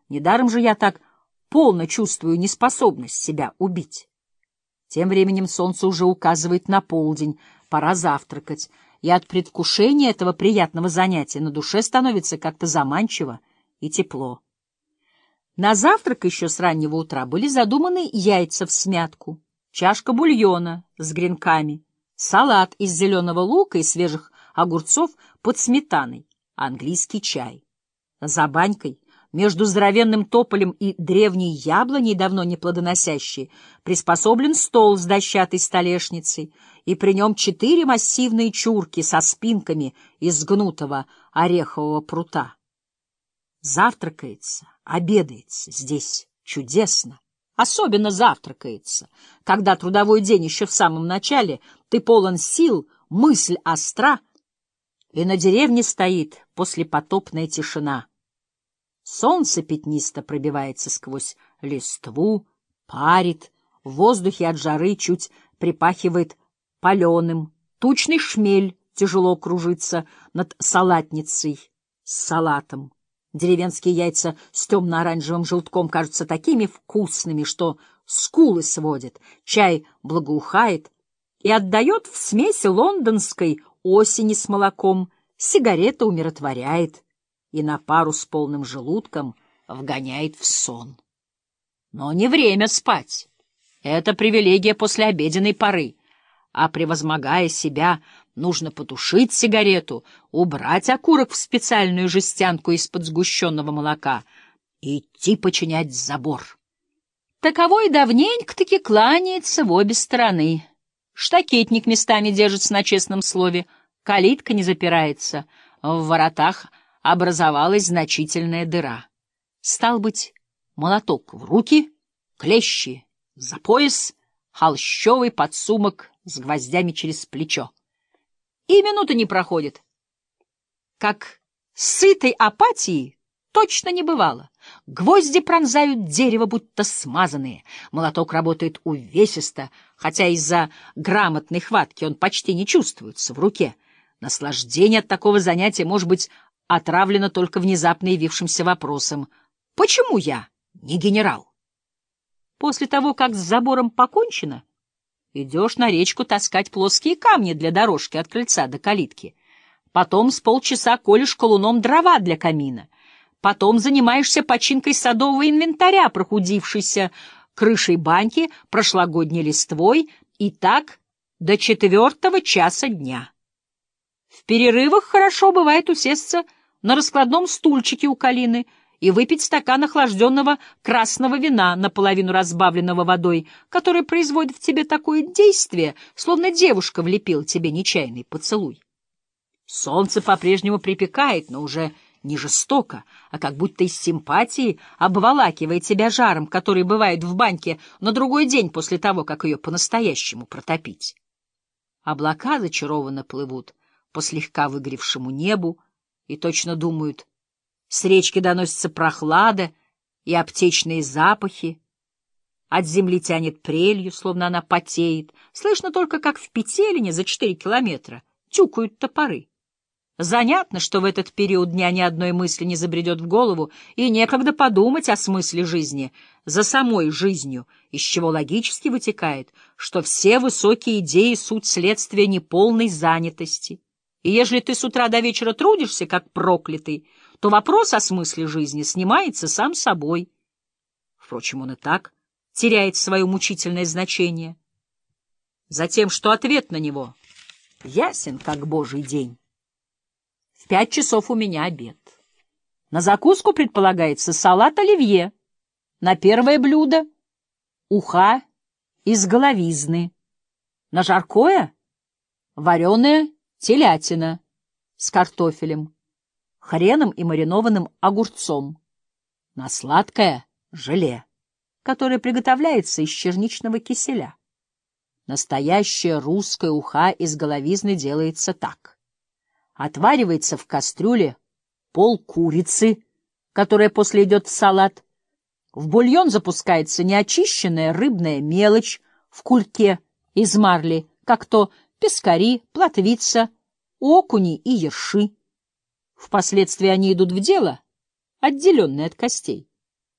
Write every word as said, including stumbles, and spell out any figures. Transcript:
Недаром же я так полно чувствую неспособность себя убить. Тем временем солнце уже указывает на полдень, пора завтракать, и от предвкушения этого приятного занятия на душе становится как-то заманчиво и тепло. На завтрак еще с раннего утра были задуманы яйца всмятку, чашка бульона с гренками, салат из зеленого лука и свежих огурцов под сметаной, английский чай. За банькой, между здоровенным тополем и древней яблоней, давно не плодоносящей, приспособлен стол с дощатой столешницей, и при нем четыре массивные чурки со спинками из гнутого орехового прута. Завтракается, обедается здесь чудесно. Особенно завтракается, когда трудовой день еще в самом начале, ты полон сил, мысль остра, и на деревне стоит послепотопная тишина. Солнце пятнисто пробивается сквозь листву, парит, в воздухе от жары чуть припахивает паленым, тучный шмель тяжело кружится над салатницей с салатом. Деревенские яйца с темно-оранжевым желтком кажутся такими вкусными, что скулы сводят, чай благоухает и отдает в смеси лондонской осени с молоком, сигарета умиротворяет и на пару с полным желудком вгоняет в сон. Но не время спать. Это привилегия послеобеденной поры. А превозмогая себя, нужно потушить сигарету, убрать окурок в специальную жестянку из-под сгущенного молока и идти починять забор. Таковой давненько-таки кланяется в обе стороны. Штакетник местами держится на честном слове, калитка не запирается, в воротах образовалась значительная дыра. Стал быть, молоток в руки, клещи за пояс, холщовый подсумок с гвоздями через плечо. И минуты не проходит, как сытой апатии точно не бывало. Гвозди пронзают дерево, будто смазанные. Молоток работает увесисто, хотя из-за грамотной хватки он почти не чувствуется в руке. Наслаждение от такого занятия может быть отравлено только внезапно явившимся вопросом: почему я не генерал? После того, как с забором покончено, идешь на речку таскать плоские камни для дорожки от крыльца до калитки. Потом с полчаса колешь колуном дрова для камина. Потом занимаешься починкой садового инвентаря, прохудившейся крышей баньки, прошлогодней листвой, и так до четвертого часа дня. В перерывах хорошо бывает усесться на раскладном стульчике у калины и выпить стакан охлажденного красного вина, наполовину разбавленного водой, которое производит в тебе такое действие, словно девушка влепила тебе нечаянный поцелуй. Солнце по-прежнему припекает, но уже не жестоко, а как будто из симпатии обволакивает тебя жаром, который бывает в баньке на другой день после того, как ее по-настоящему протопить. Облака зачарованно плывут по слегка выгоревшему небу и точно думают: с речки доносится прохлада и аптечные запахи, от земли тянет прелью, словно она потеет, слышно только, как в Петелине за четыре километра тюкают топоры. Занятно, что в этот период дня ни одной мысли не забредет в голову, и некогда подумать о смысле жизни, за самой жизнью, из чего логически вытекает, что все высокие идеи — суть следствия неполной занятости. И ежели ты с утра до вечера трудишься, как проклятый, то вопрос о смысле жизни снимается сам собой. Впрочем, он и так теряет свое мучительное значение. Затем, что ответ на него ясен, как божий день. В пять часов у меня обед. На закуску предполагается салат оливье. На первое блюдо — уха из головизны. На жаркое — вареная телятина с картофелем, хреном и маринованным огурцом. На сладкое — желе, которое приготовляется из черничного киселя. Настоящая русская уха из головизны делается так. Отваривается в кастрюле пол курицы, которая после идет в салат. В бульон запускается неочищенная рыбная мелочь в кульке из марли, как то пескари, плотвица, окуни и ерши. Впоследствии они идут в дело, отделенные от костей.